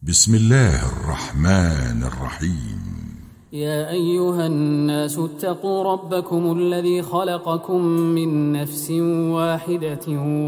بسم الله الرحمن الرحيم. يا أيها الناس اتقوا ربكم الذي خلقكم من نفس واحدة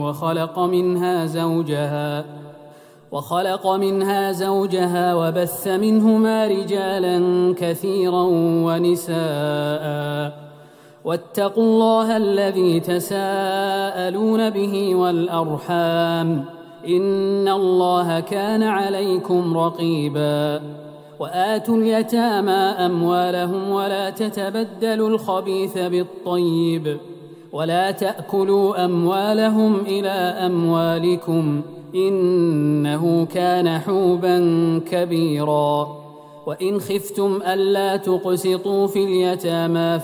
وخلق منها زوجها وبث منهما رجالا كثيرا ونساء، واتقوا الله الذي تساءلون به والأرحام، إن الله كان عليكم رقيبا. وآتوا اليتامى أموالهم ولا تتبدلوا الخبيث بالطيب، ولا تأكلوا أموالهم إلى أموالكم، إنه كان حوبا كبيرا. وإن خفتم ألا تقسطوا في اليتامى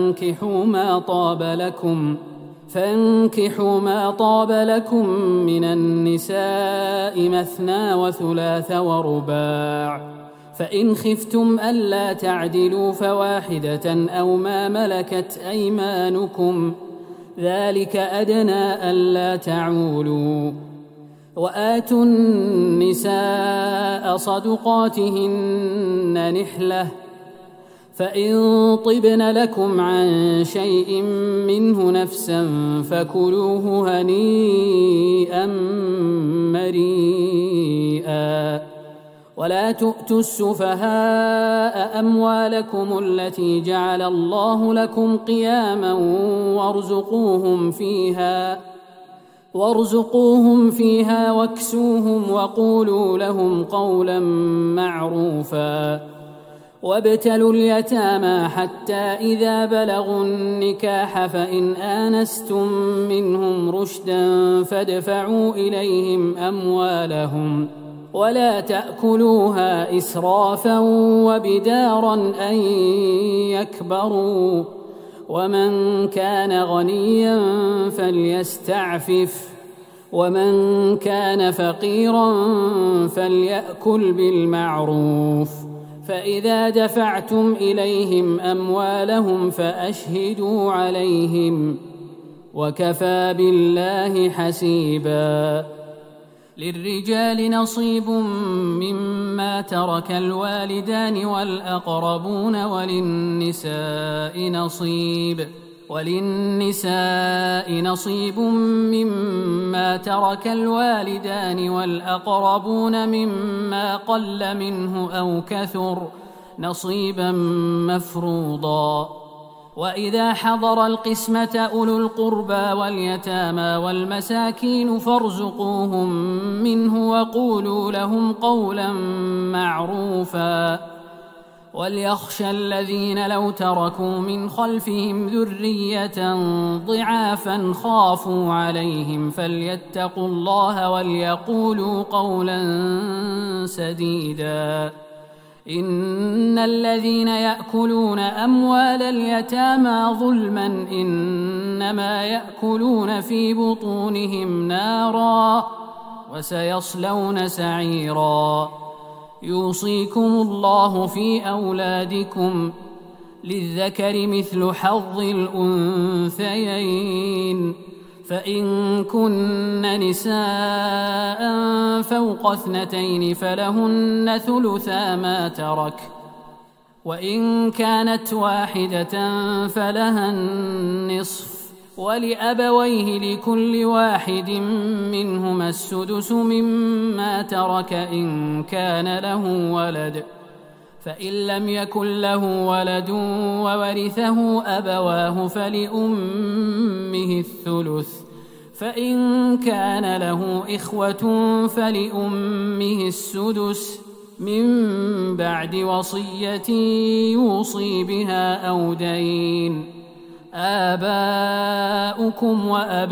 فانكحوا ما طاب لكم من النساء مثنى وثلاث ورباع، فإن خفتم ألا تعدلوا فواحدة أو ما ملكت أيمانكم، ذلك أدنى ألا تعولوا. وآتوا النساء صدقاتهن نحلة، فإن طبن لكم عن شيء منه نفسا فكلوه هنيئا مريئا. ولا تؤتوا السفهاء أموالكم التي جعل الله لكم قياما وارزقوهم فيها واكسوهم وقولوا لهم قولا معروفا. وابتلوا اليتامى حتى إذا بلغوا النكاح فإن آنستم منهم رشدا فادفعوا إليهم أموالهم، ولا تأكلوها إسرافا وبدارا أن يكبروا، ومن كان غنيا فليستعفف، ومن كان فقيرا فليأكل بالمعروف. فإذا دفعتم إليهم أموالهم فأشهدوا عليهم، وكفى بالله حسيبا. للرجال نصيب مما ترك الوالدان والأقربون، وللنساء نصيب مما ترك الوالدان والأقربون مما قل منه أو كثر، نصيبا مفروضا. وإذا حضر القسمة أولو القربى واليتامى والمساكين فارزقوهم منه وقولوا لهم قولا معروفا. وليخشى الذين لو تركوا من خلفهم ذرية ضعافا خافوا عليهم فليتقوا الله وليقولوا قولا سديدا. إن الذين يأكلون أموال اليتامى ظلما إنما يأكلون في بطونهم نارا وسيصلون سعيرا. يوصيكم الله في أولادكم، للذكر مثل حظ الأنثيين، فإن كن نساء فوق 2 فلهن ثلثا ما ترك، وإن كانت واحدة فلها النصف، ولأبويه لكل واحد منهما السدس مما ترك إن كان له ولد، فإن لم يكن له ولد وورثه أبواه فلأمه الثلث، فإن كان له إخوة فلأمه السدس من بعد وصية يوصي بها أو دين. آباؤكم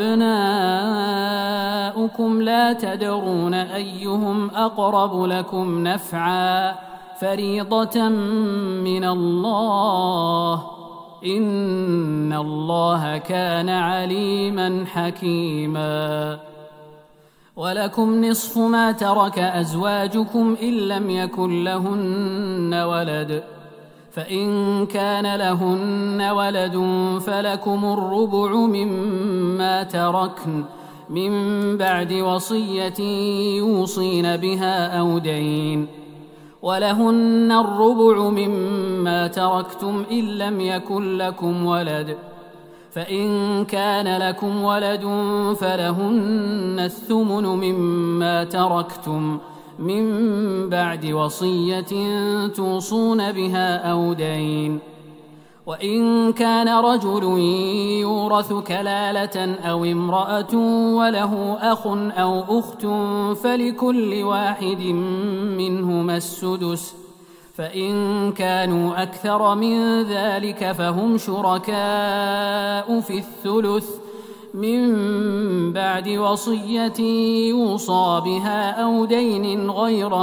وأبناؤكم لا تدرون أيهم أقرب لكم نفعا، فريضة من الله، إن الله كان عليما حكيما. ولكم نصف ما ترك أزواجكم إن لم يكن لهن ولد، فإن كان لهن ولد فلكم الربع مما تركن من بعد وصية يوصين بها أو دين، ولهن الربع مما تركتم إن لم يكن لكم ولد، فإن كان لكم ولد فلهن الثمن مما تركتم من بعد وصية توصون بها أو دين. وإن كان رجل يورث كلالة أو امرأة وله أخ أو أخت فلكل واحد منهما السدس، فإن كانوا أكثر من ذلك فهم شركاء في الثلث من بعد وصية يوصى بها أو دين غير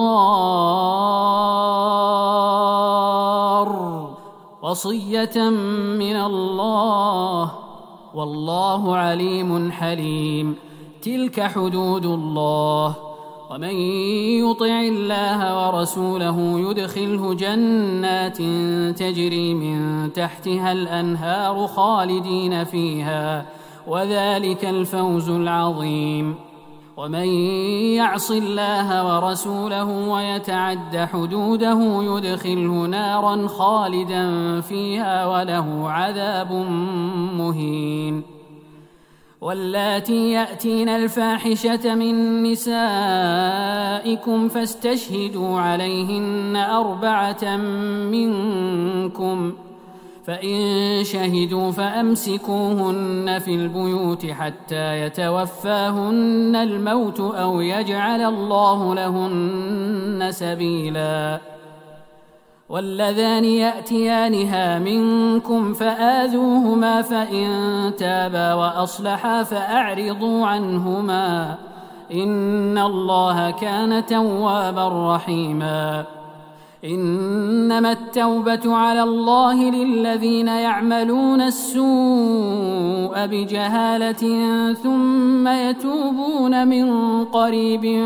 مضار، وصية من الله، والله عليم حليم. تلك حدود الله، ومن يطع الله ورسوله يدخله جنات تجري من تحتها الأنهار خالدين فيها، وذلك الفوز العظيم. ومن يعص الله ورسوله ويتعد حدوده يدخله نارا خالدا فيها وله عذاب مهين. واللاتي يأتين الفاحشة من نسائكم فاستشهدوا عليهن 4 منكم، فإن شهدوا فأمسكوهن في البيوت حتى يتوفاهن الموت أو يجعل الله لهن سبيلا. واللذان يأتيانها منكم فآذوهما، فإن تابا وأصلحا فأعرضوا عنهما، إن الله كان توابا رحيما. إنما التوبة على الله للذين يعملون السوء بجهالة ثم يتوبون من قريب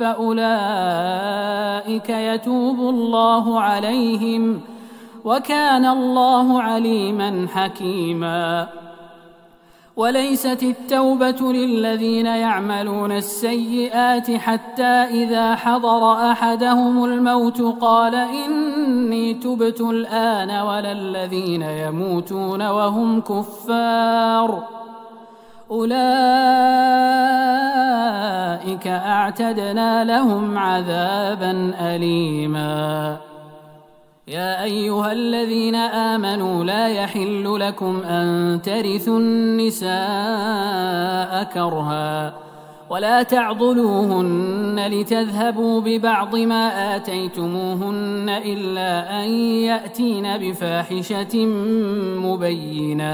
فأولئك يتوب الله عليهم، وكان الله عليما حكيما. وليست التوبة للذين يعملون السيئات حتى إذا حضر أحدهم الموت قال إني تبت الآن، ولا الذين يموتون وهم كفار، أولئك أعتدنا لهم عذابا أليما. يا أيها الذين آمنوا لا يحل لكم أن ترثوا النساء كرها، ولا تعضلوهن لتذهبوا ببعض ما آتيتموهن إلا أن يأتين بفاحشة مبينة،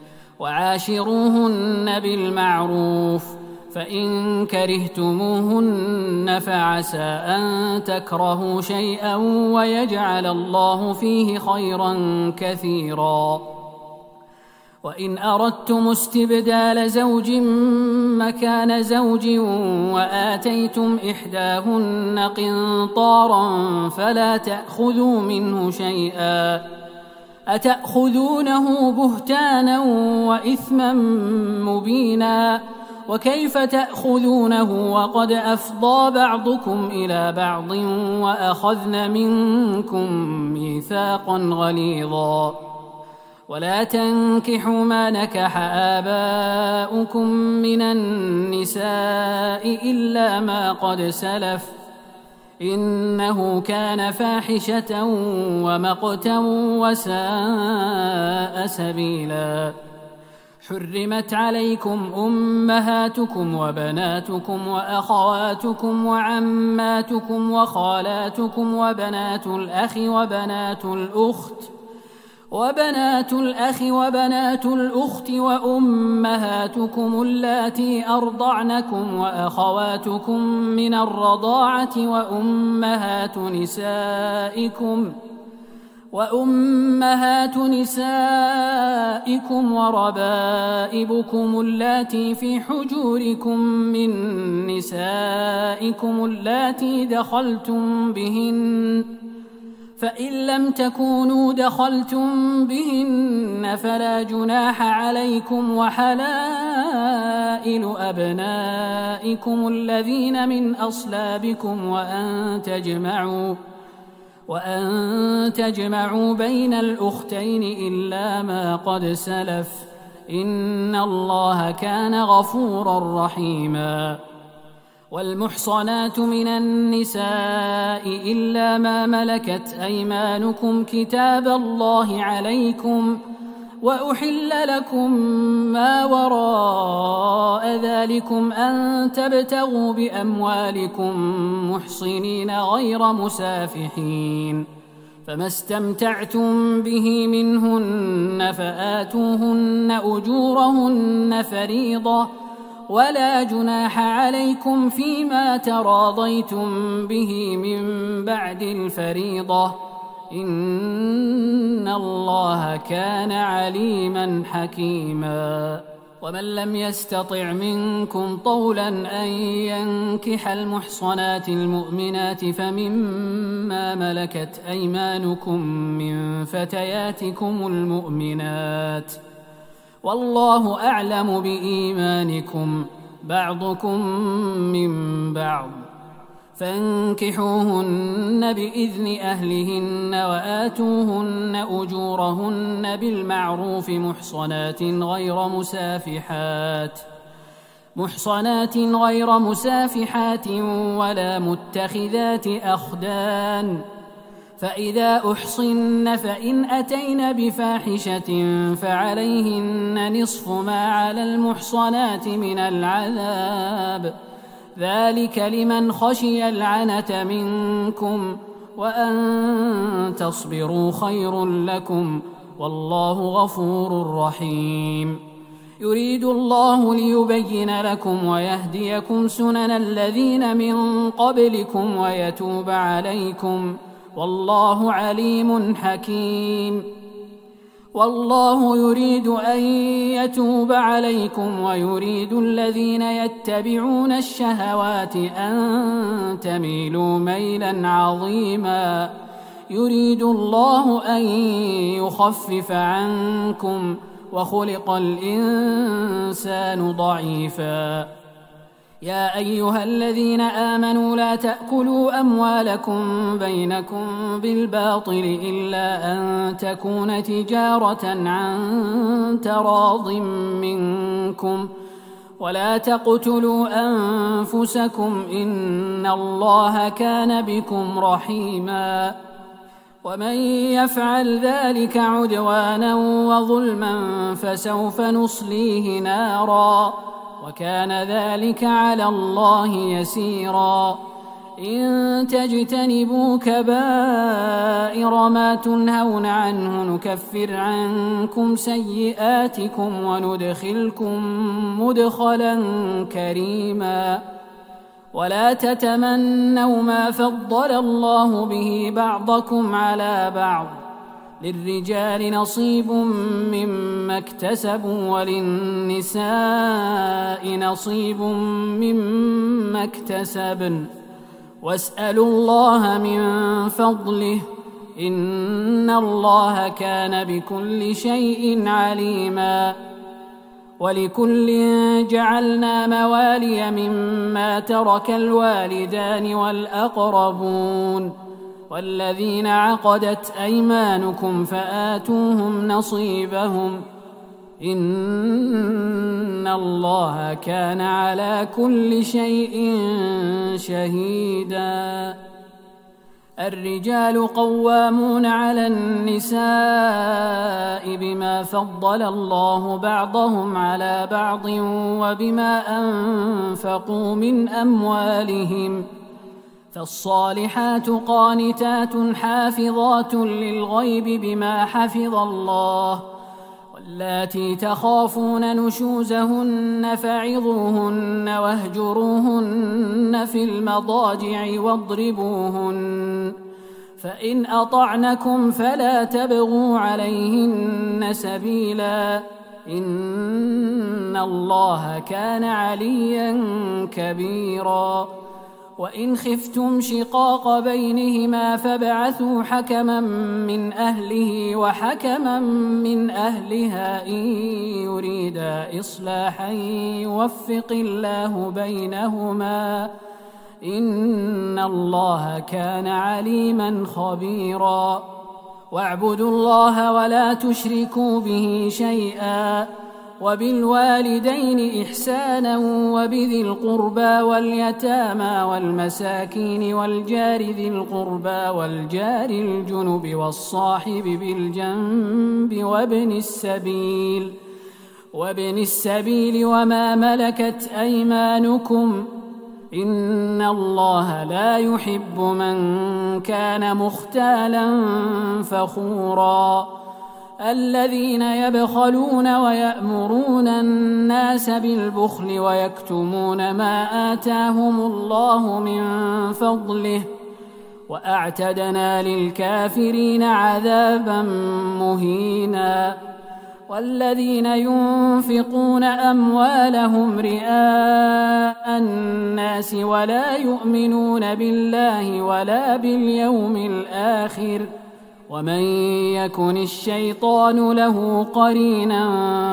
وعاشروهن بالمعروف، فإن كرهتموهن فعسى أن تكرهوا شيئا ويجعل الله فيه خيرا كثيرا. وإن أردتم استبدال زوج مكان زوج وآتيتم إحداهن قنطارا فلا تأخذوا منه شيئا، أتأخذونه بهتانا وإثما مبينا، وكيف تأخذونه وقد أفضى بعضكم إلى بعض وأخذن منكم ميثاقا غليظا. ولا تنكحوا ما نكح آباؤكم من النساء إلا ما قد سلف، إنه كان فاحشة ومقتا وساء سبيلا. حرمت عليكم أمهاتكم وبناتكم وأخواتكم وعماتكم وخالاتكم وبنات الأخ وبنات الأخت وأمهاتكم اللاتي أرضعنكم وأخواتكم من الرضاعة وأمهات نسائكم وربائبكم اللاتي في حجوركم من نسائكم اللاتي دخلتم بهن، فإن لم تكونوا دخلتم بهن فلا جناح عليكم، وحلائل أبنائكم الذين من أصلابكم وأن تجمعوا بين الأختين إلا ما قد سلف، إن الله كان غفورا رحيما. والمحصنات من النساء إلا ما ملكت أيمانكم كتاب الله عليكم، وأحل لكم ما وراء ذلكم أن تبتغوا بأموالكم محصنين غير مسافحين، فما استمتعتم به منهن فآتوهن أجورهن فريضة، ولا جناح عليكم فيما تراضيتم به من بعد الفريضة، إن الله كان عليما حكيما. ومن لم يستطع منكم طولا أن ينكح المحصنات المؤمنات فمما ملكت أيمانكم من فتياتكم المؤمنات، والله أعلم بإيمانكم بعضكم من بعض، فانكحوهن بإذن أهلهن وآتوهن أجورهن بالمعروف محصنات غير مسافحات ولا متخذات أخدان، فإذا أحصن فإن أتين بفاحشة فعليهن نصف ما على المحصنات من العذاب، ذلك لمن خشي العنة منكم، وأن تصبروا خير لكم، والله غفور رحيم. يريد الله ليبين لكم ويهديكم سنن الذين من قبلكم ويتوب عليكم، والله عليم حكيم. والله يريد أن يتوب عليكم ويريد الذين يتبعون الشهوات أن تميلوا ميلا عظيما، يريد الله أن يخفف عنكم، وخلق الإنسان ضعيفا. يا أيها الذين آمنوا لا تأكلوا أموالكم بينكم بالباطل إلا أن تكون تجارة عن تراض منكم، ولا تقتلوا أنفسكم إن الله كان بكم رحيما. ومن يفعل ذلك عدوانا وظلما فسوف نصليه نارا، وكان ذلك على الله يسيرا. إن تجتنبوا كبائر ما تنهون عنه نكفر عنكم سيئاتكم وندخلكم مدخلا كريما. ولا تتمنوا ما فضل الله به بعضكم على بعض، للرجال نصيب مما اكتسبوا وللنساء نصيب مما اكتسبن، واسألوا الله من فضله إن الله كان بكل شيء عليما. ولكل جعلنا موالي مما ترك الوالدان والأقربون، والذين عقدت أيمانكم فآتوهم نصيبهم، إن الله كان على كل شيء شهيدا. الرجال قوامون على النساء بما فضل الله بعضهم على بعض وبما أنفقوا من أموالهم، فالصالحات قانتات حافظات للغيب بما حفظ الله، واللاتي تخافون نشوزهن فعظوهن واهجروهن في المضاجع واضربوهن، فإن أطعنكم فلا تبغوا عليهن سبيلا، إن الله كان عليا كبيرا. وإن خفتم شقاق بينهما فابعثوا حكما من أهله وحكما من أهلها إن يريدا إصلاحا يوفق الله بينهما إن الله كان عليما خبيرا واعبدوا الله ولا تشركوا به شيئا وبالوالدين إحسانا وبذي القربى واليتامى والمساكين والجار ذي القربى والجار الجنب والصاحب بالجنب وابن السبيل وما ملكت أيمانكم إن الله لا يحب من كان مختالا فخورا الذين يبخلون ويأمرون الناس بالبخل ويكتمون ما آتاهم الله من فضله وأعتدنا للكافرين عذابا مهينا والذين ينفقون أموالهم رئاء الناس ولا يؤمنون بالله ولا باليوم الآخر ومن يكن الشيطان له قرينا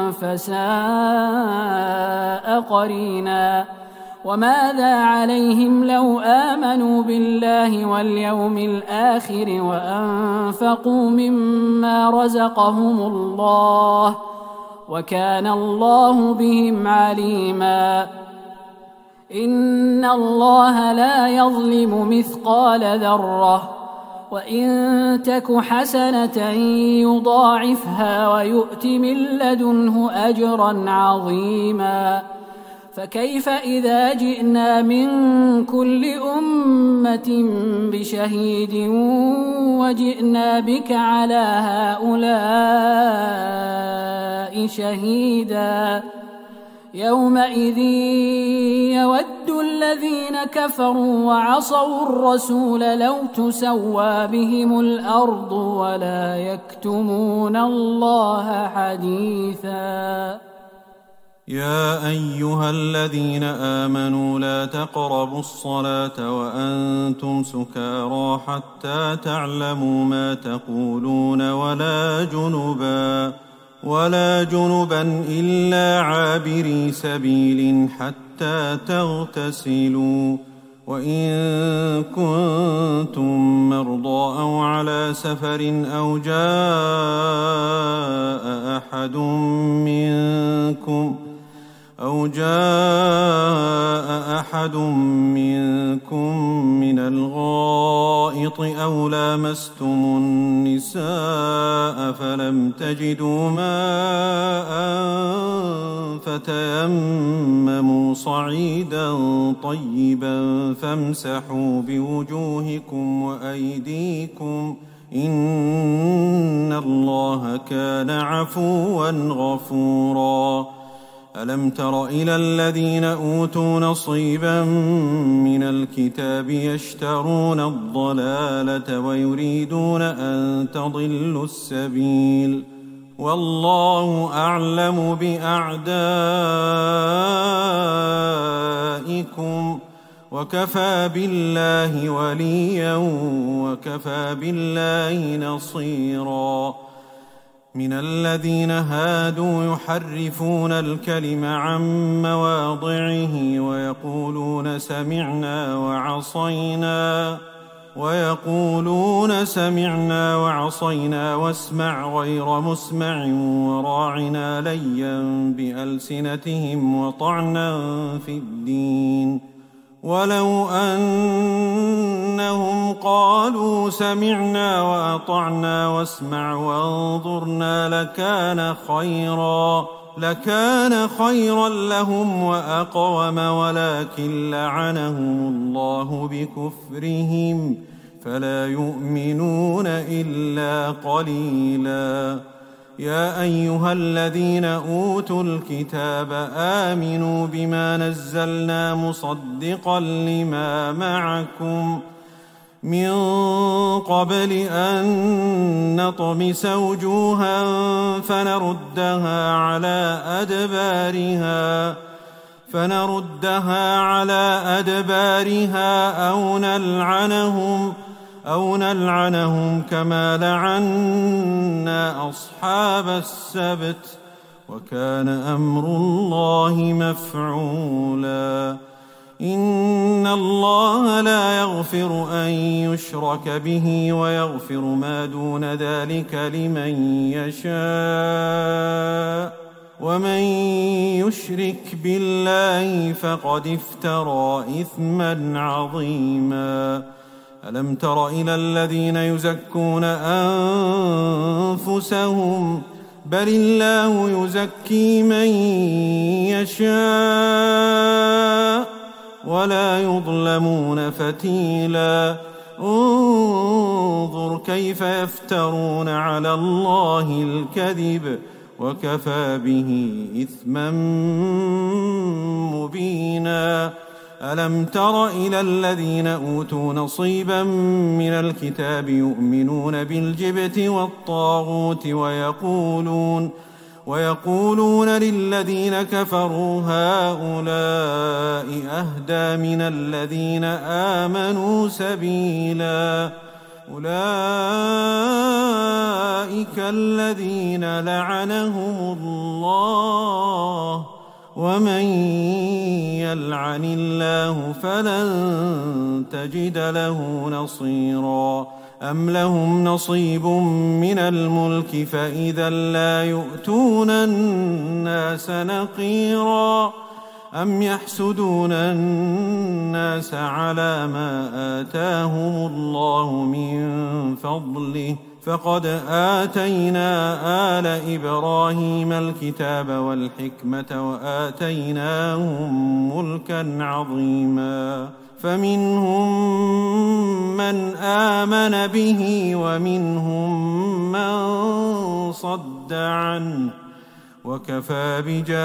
فساء قرينا وماذا عليهم لو آمنوا بالله واليوم الآخر وأنفقوا مما رزقهم الله وكان الله بهم عليما إن الله لا يظلم مثقال ذرة وإن تك حسنة يضاعفها ويؤت من لدنه أجرا عظيما فكيف إذا جئنا من كل أمة بشهيد وجئنا بك على هؤلاء شهيدا يومئذ يود الذين كفروا وعصوا الرسول لو تسوى بهم الأرض ولا يكتمون الله حديثا يا أيها الذين آمنوا لا تقربوا الصلاة وأنتم سكارى حتى تعلموا ما تقولون ولا جنبا إلا عابري سبيل حتى تغتسلوا وإن كنتم مرضى أو على سفر أو جاء أحد منكم من الغائط أو لامستم النساء فلم تجدوا ماء فتيمموا صعيدا طيبا فامسحوا بوجوهكم وأيديكم إن الله كان عفوا غفورا ألم تر إلى الذين أوتوا نصيبا من الكتاب يشترون الضلالة ويريدون أن تضلوا السبيل والله أعلم بأعدائكم وكفى بالله وليا وكفى بالله نصيرا من الذين هادوا يحرفون الكلم عن مواضعه ويقولون سمعنا وعصينا واسمع غير مسمع وراعنا ليا بألسنتهم وطعنا في الدين ولو أنهم قالوا سمعنا وأطعنا واسمع وانظرنا لكان خيرا لهم وأقوم ولكن لعنهم الله بكفرهم فلا يؤمنون إلا قليلا يا أيها الذين أوتوا الكتاب آمنوا بما نزلنا مصدقا لما معكم من قبل أن نطمس وجوها فنردها على أدبارها فنردها على أدبارها أو نلعنهم كما لعنا أصحاب السبت وكان أمر الله مفعولا إن الله لا يغفر أن يشرك به ويغفر ما دون ذلك لمن يشاء ومن يشرك بالله فقد افترى إثما عظيما ألم تر إلى الذين يزكون أنفسهم بل الله يزكي من يشاء ولا يظلمون فتيلا انظر كيف يفترون على الله الكذب وكفى به إثما مبينا ألم تر إلى الذين أوتوا نصيبا من الكتاب يؤمنون بالجبت والطاغوت ويقولون للذين كفروا هؤلاء أهدى من الذين آمنوا سبيلا أولئك الذين لعنهم الله ومن يلعن الله فلن تجد له نصيرا أم لهم نصيب من الملك فإذا لا يؤتون الناس نقيرا أم يحسدون الناس على ما آتاهم الله من فضله فقد آتينا آل إبراهيم الكتاب والحكمة وآتيناهم ملكا عظيما فمنهم من آمن به ومنهم من صد عنه وكفى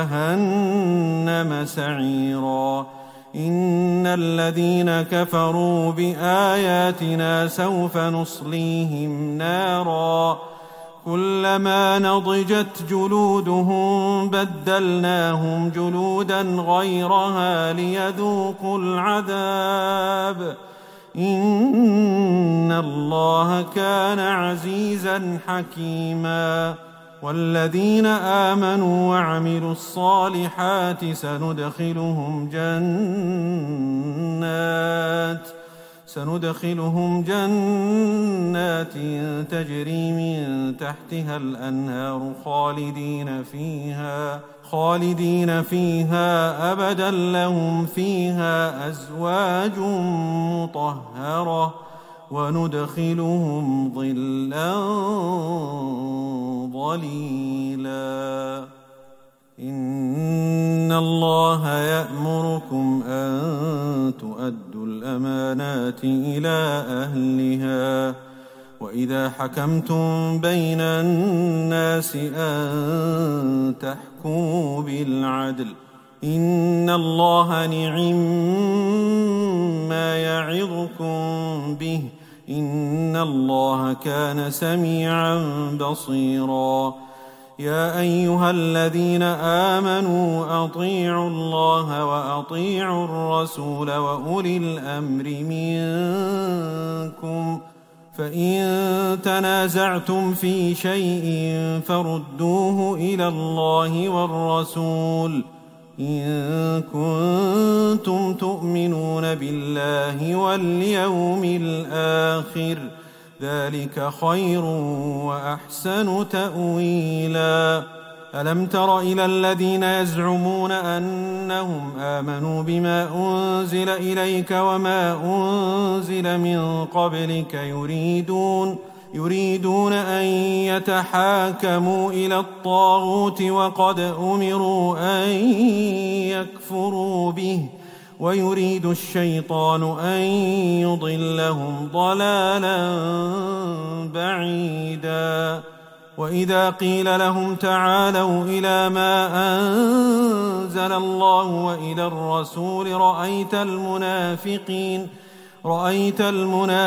بجهنم سعيرا إن الذين كفروا بآياتنا سوف نصليهم نارا كلما نضجت جلودهم بدلناهم جلودا غيرها ليذوقوا العذاب إن الله كان عزيزا حكيما والذين آمنوا وعملوا الصالحات سندخلهم جنات تجري من تحتها الأنهار خالدين فيها أبدا لهم فيها أزواج مطهرة وندخلهم ظلا ظليلا إن الله يأمركم أن تؤدوا الأمانات إلى أهلها وإذا حكمتم بين الناس أن تحكموا بالعدل إن الله نعم ما يعظكم به إن الله كان سميعا بصيرا يا أيها الذين آمنوا أطيعوا الله وأطيعوا الرسول وأولي الأمر منكم فإن تنازعتم في شيء فردوه إلى الله والرسول إن كنتم تؤمنون بالله واليوم الآخر ذلك خير وأحسن تأويلا ألم تر إلى الذين يزعمون أنهم آمنوا بما أنزل إليك وما أنزل من قبلك يريدون أن يتحاكموا إلى الطاغوت وقد أمروا أن يكفروا به ويريد الشيطان أن يضلهم ضلالا بعيدا وإذا قيل لهم تعالوا إلى ما أنزل الله وإلى الرسول رأيت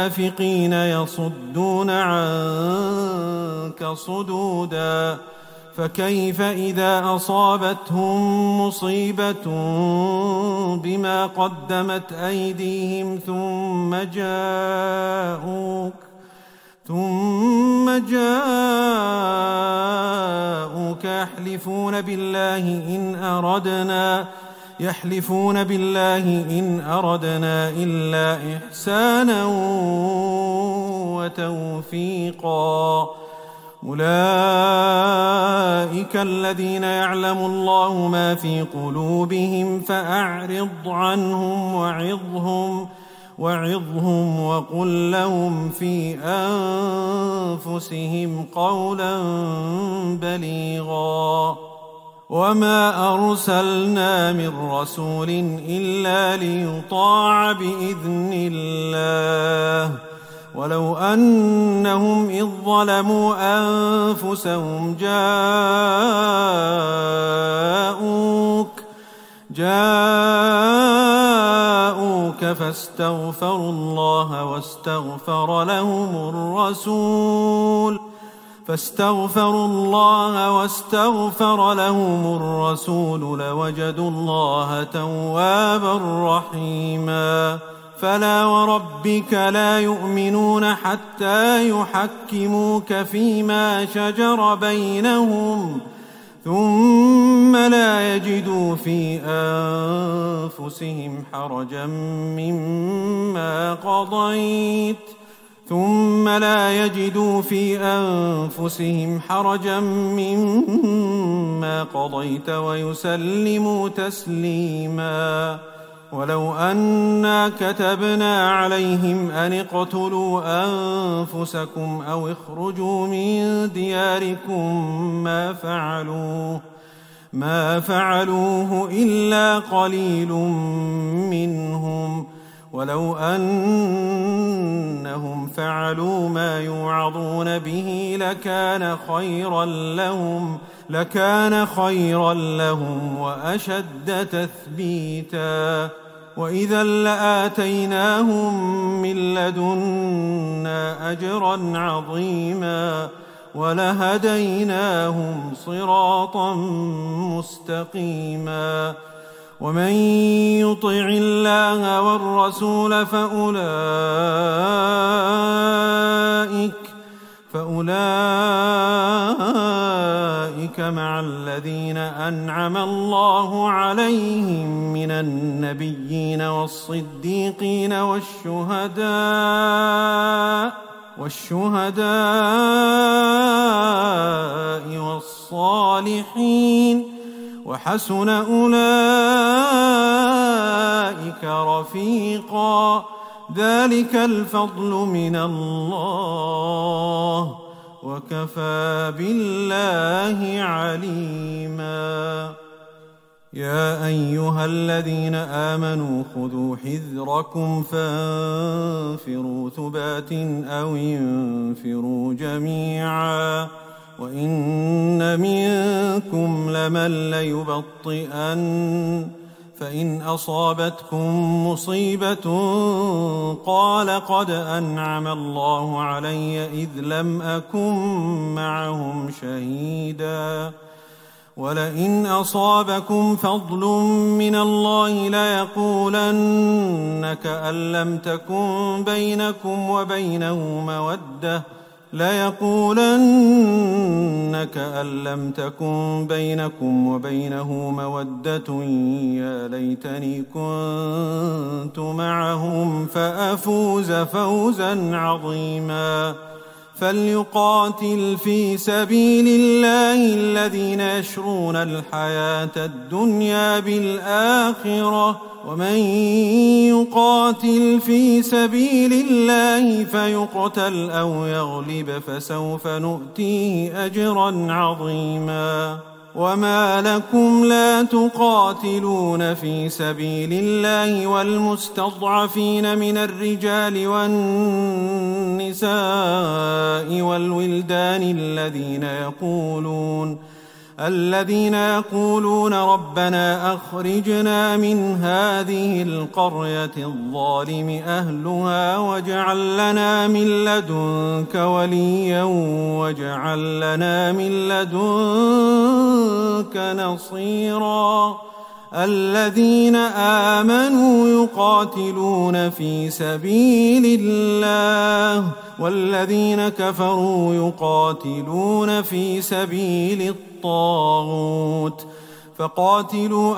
المنافقين يصدون عنك صدودا فكيف إذا أصابتهم مصيبة بما قدمت أيديهم ثم جاءوك يحلفون بالله إن أردنا إلا إحسانا وتوفيقا أولئك الذين يعلم الله ما في قلوبهم فأعرض عنهم وعظهم وقل لهم في أنفسهم قولا بليغا وما أرسلنا من رسول إلا ليطاع بإذن الله ولو أنهم إذ ظلموا أنفسهم جاءوك فاستغفروا الله واستغفر لهم الرسول لوجدوا الله توابا رحيما فلا وربك لا يؤمنون حتى يحكموك فيما شجر بينهم ثم لا يجدوا في أنفسهم حرجا مما قضيت ويسلموا تسليما ولو أنا كتبنا عليهم أن اقتلوا أنفسكم أو اخرجوا من دياركم ما فعلوه إلا قليل منهم ولو أنهم فعلوا ما يوعظون به لكان خيرا لهم وأشد تثبيتا وإذا لآتيناهم من لدنا أجرا عظيما ولهديناهم صراطا مستقيما ومن يطع الله والرسول فأولئك مع الذين أنعم الله عليهم من النبيين والصديقين والشهداء والصالحين وحسن أولئك رفيقا ذلك الفضل من الله وكفى بالله عليما يا أيها الذين آمنوا خذوا حذركم فانفروا ثبات أو انفروا جميعا وإن منكم لمن ليبطئن فإن أصابتكم مصيبة قال قد أنعم الله علي إذ لم أكن معهم شهيدا ولئن أصابكم فضل من الله ليقولن كأن لم تكن بينكم وبينه مودة يا ليتني كنت معهم فأفوز فوزا عظيما فليقاتل في سبيل الله الذين يشرون الحياة الدنيا بالآخرة ومن يقاتل في سبيل الله فيقتل أو يغلب فسوف نؤتيه أجرا عظيما وما لكم لا تقاتلون في سبيل الله والمستضعفين من الرجال والنساء والولدان الذين يقولون ربنا أخرجنا من هذه القرية الظالم أهلها واجعل لنا من لدنك وليا واجعل لنا من لدنك نصيرا الذين آمنوا يقاتلون في سبيل الله والذين كفروا يقاتلون في سبيل الطاغوت فقاتلوا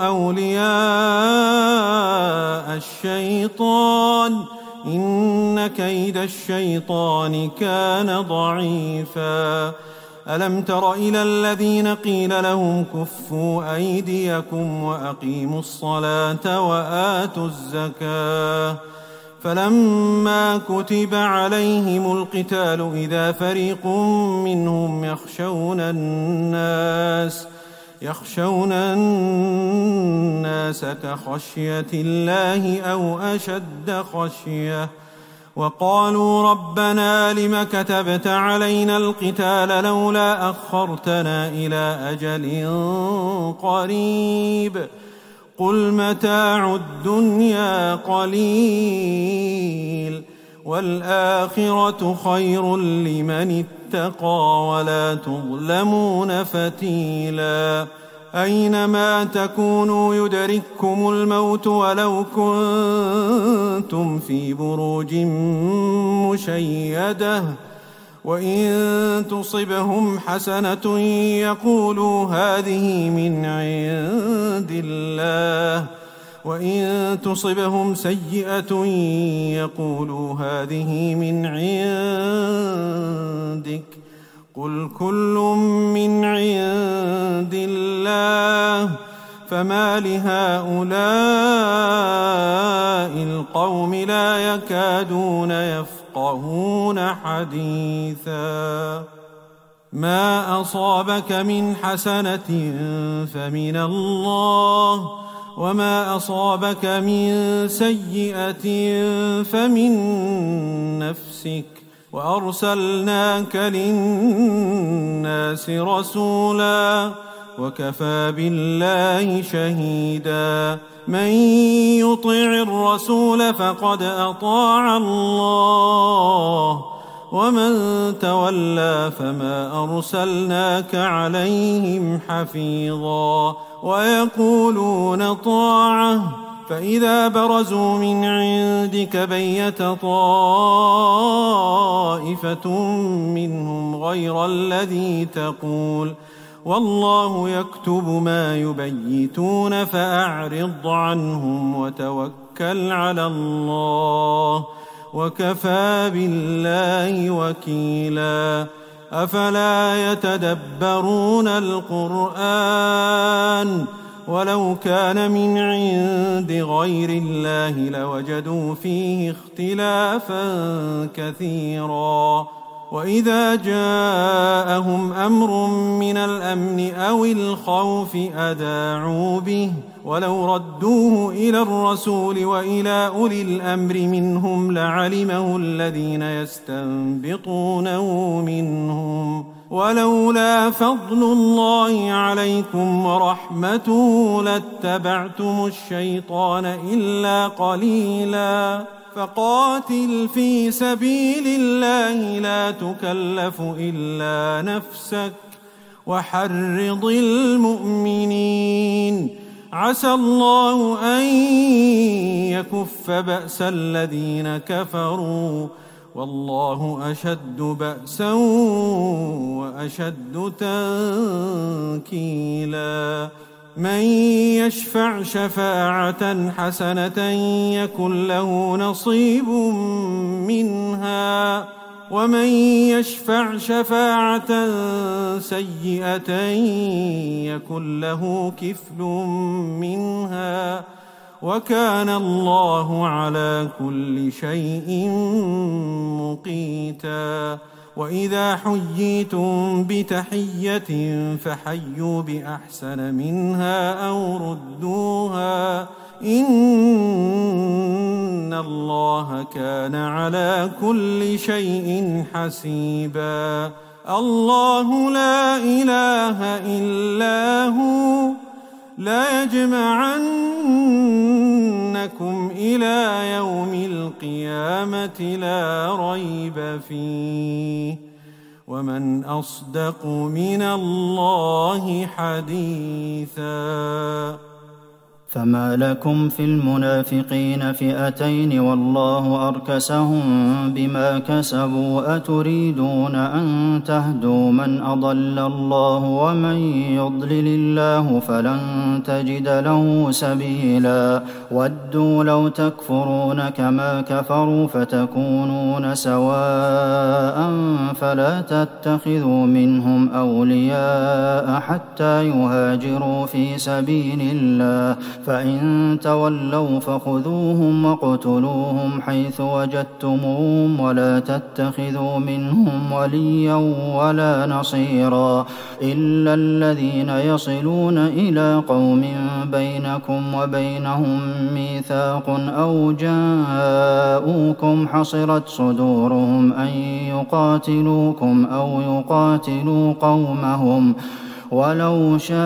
أولياء الشيطان إن كيد الشيطان كان ضعيفا ألم تر إلى الذين قيل لهم كفوا أيديكم وأقيموا الصلاة وآتوا الزكاة فلما كتب عليهم القتال إذا فريق منهم يخشون الناس كخشية الله أو أشد خشية وقالوا ربنا لم كتبت علينا القتال لولا أخرتنا إلى أجل قريب قل متاع الدنيا قليل والآخرة خير لمن اتقى ولا تظلمون فتيلا أينما تكونوا يدرككم الموت ولو كنتم في بروج مشيدة وإن تصبهم حسنة يقولوا هذه من عند الله وإن تصبهم سيئة يقولوا هذه من عندك قل كل من عند الله فما لهؤلاء القوم لا يكادون يفقهون حديثا ما أصابك من حسنة فمن الله وما أصابك من سيئة فمن نفسك وأرسلناك للناس رسولا وكفى بالله شهيدا من يطع الرسول فقد أطاع الله ومن تولى فما أرسلناك عليهم حفيظا ويقولون طاعة فإذا برزوا من عندك بيت طائفة منهم غير الذي تقول والله يكتب ما يبيتون فأعرض عنهم وتوكل على الله وكفى بالله وكيلا أفلا يتدبرون القرآن ولو كان من عند غير الله لوجدوا فيه اختلافا كثيرا وإذا جاءهم أمر من الأمن أو الخوف أذاعوا به ولو ردوه إلى الرسول وإلى أولي الأمر منهم لعلمه الذين يستنبطونه منهم ولولا فضل الله عليكم ورحمته لاتبعتم الشيطان إلا قليلا فقاتل في سبيل الله لا تكلف إلا نفسك وحرض المؤمنين عسى الله أن يكف بأس الذين كفروا والله أشد بأسا وأشد تنكيلا من يشفع شفاعة حسنة يكن له نصيب منها ومن يشفع شفاعة سيئة يكن له كفل منها وكان الله على كل شيء مقيتا وإذا حييتم بتحية فحيوا بأحسن منها أو ردوها إن الله كان على كل شيء حسيبا الله لا إله إلا هو لا يجمعنكم إلى يوم القيامة لا ريب فيه ومن أصدق من الله حديثا. فما لكم في المنافقين فئتين والله أركسهم بما كسبوا أتريدون أن تهدوا من أضل الله ومن يضلل الله فلن تجد له سبيلا. ودوا لو تكفرون كما كفروا فتكونون سواء فلا تتخذوا منهم أولياء حتى يهاجروا في سبيل الله فإن تولوا فخذوهم واقتلوهم حيث وجدتموهم ولا تتخذوا منهم وليا ولا نصيرا إلا الذين يصلون إلى قوم بينكم وبينهم ميثاق أو جاءوكم حصرت صدورهم أن يقاتلوكم أو يقاتلوا قومهم ولو شاء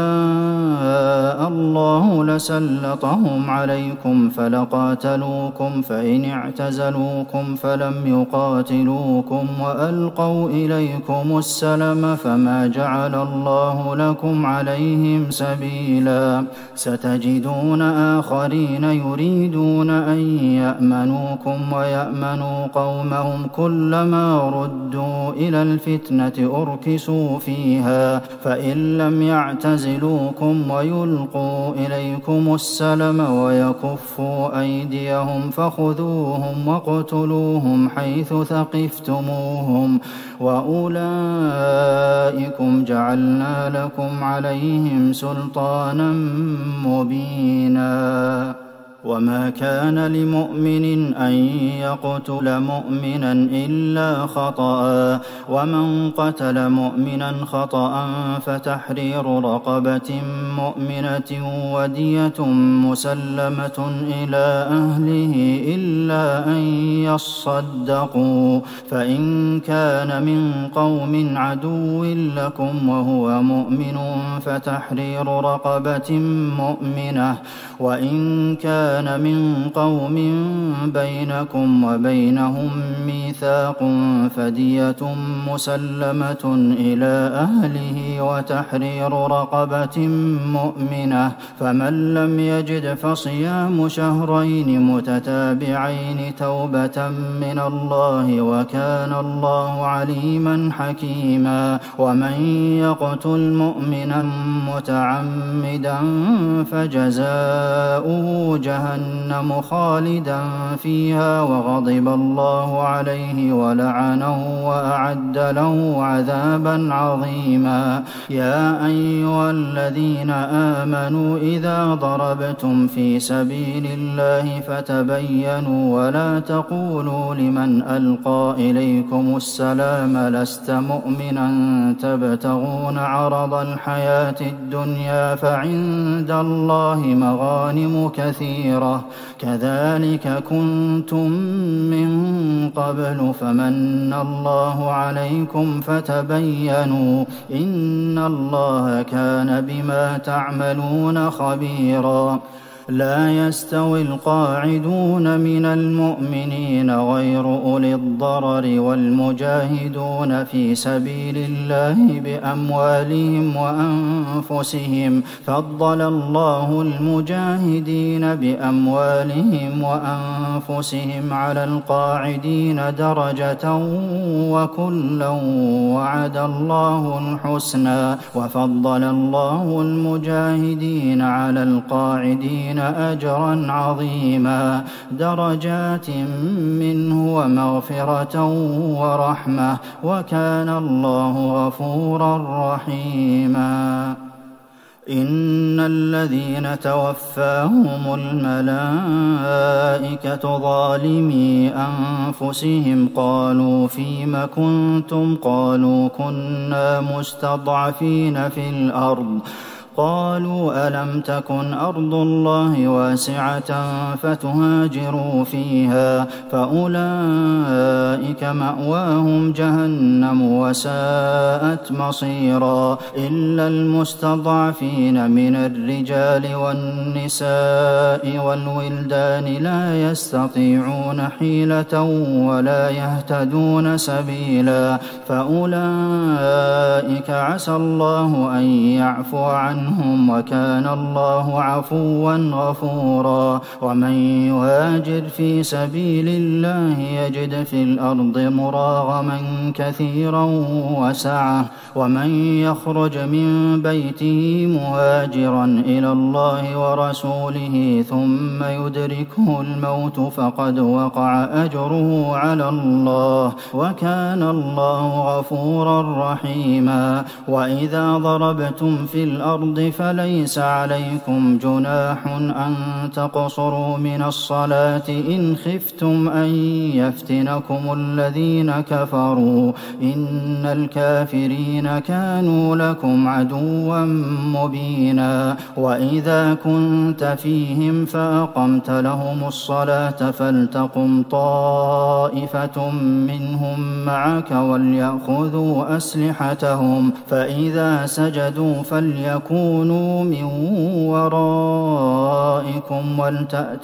الله لسلطهم عليكم فلقاتلوكم فإن اعتزلوكم فلم يقاتلوكم وألقوا إليكم السلم فما جعل الله لكم عليهم سبيلا. ستجدون آخرين يريدون أن يأمنوكم ويأمنوا قومهم كلما ردوا إلى الفتنة أركسوا فيها فإن لم يعتزلوكم ويلقوا إليكم السلم ويكفوا أيديهم فخذوهم واقتلوهم حيث ثقفتموهم وأولئكم جعلنا لكم عليهم سلطانا مبينا. وما كان لمؤمن أن يقتل مؤمنا إلا خطأ ومن قتل مؤمنا خطأ فتحرير رقبة مؤمنة ودية مسلمة إلى أهله إلا أن يصدقوا فإن كان من قوم عدو لكم وهو مؤمن فتحرير رقبة مؤمنة وإن كان من قوم بينكم وبينهم ميثاق فدية مسلمة إلى أهله وتحرير رقبة مؤمنة فمن لم يجد فصيام شهرين متتابعين توبة من الله وكان الله عليما حكيما. ومن يقتل مؤمنا متعمدا فجزاؤه جهنم خالدا فيها وغضب الله عليه ولعنه وأعد له عذابا عظيما. يا أيها الذين آمنوا إذا ضربتم في سبيل الله فتبينوا ولا تقولوا لمن ألقى إليكم السلام لست مؤمنا تبتغون عرض الحياة الدنيا فعند الله مغانم كثيرة كذلك كنتم من قبل فمن الله عليكم فتبينوا إن الله كان بما تعملون خبيرا. لا يستوي القاعدون من المؤمنين غير أولي الضرر والمجاهدون في سبيل الله بأموالهم وأنفسهم فضل الله المجاهدين بأموالهم وأنفسهم على القاعدين درجة وكلا وعد الله الحسنى وفضل الله المجاهدين على القاعدين أجرا عظيما درجات منه ومغفرة ورحمة وكان الله غفورا رحيما. إن الذين توفاهم الملائكة ظالمي أنفسهم قالوا فيم كنتم قالوا كنا مستضعفين في الأرض قالوا ألم تكن أرض الله واسعة فتهاجروا فيها فأولئك مأواهم جهنم وساءت مصيرا إلا المستضعفين من الرجال والنساء والولدان لا يستطيعون حيلة ولا يهتدون سبيلا فأولئك عسى الله أن يعفو عنهم وكان الله عفوا غفورا ومن يهاجر في سبيل الله يجد في الأرض مراغما كثيرا وسعة ومن يخرج من بيته مهاجرا إلى الله ورسوله ثم يدركه الموت فقد وقع أجره على الله وكان الله غفورا رحيما وإذا ضربتم في الأرض فليس عليكم جناح أن تقصروا من الصلاة إن خفتم أن يفتنكم الذين كفروا إن الكافرين كانوا لكم عدوا مبينا وإذا كنت فيهم فأقمت لهم الصلاة فلتقم طائفة منهم معك وليأخذوا أسلحتهم فإذا سجدوا فليكونوا من ورائكم ولتأت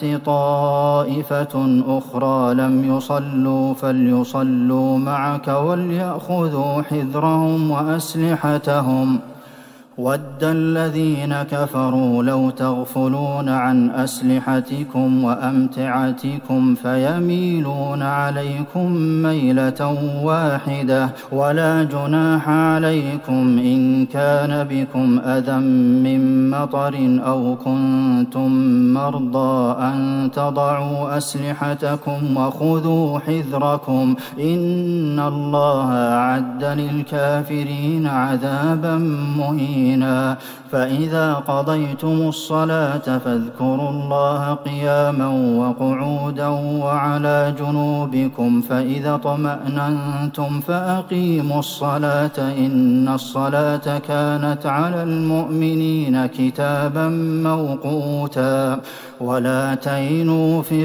طائفة أخرى لم يصلوا فليصلوا معك وليأخذوا حذرهم وأسلحتهم ود الذين كفروا لو تغفلون عن أسلحتكم وأمتعتكم فيميلون عليكم ميلة واحدة ولا جناح عليكم إن كان بكم أذى من مطر أو كنتم مرضى أن تضعوا أسلحتكم وخذوا حذركم إن الله أعد للكافرين عذابا مهينا فإذا قضيتم الصلاة فاذكروا الله قياما وقعودا وعلى جنوبكم فإذا اطمأننتم فأقيموا الصلاة إن الصلاة كانت على المؤمنين كتابا موقوتا ولا تهنوا في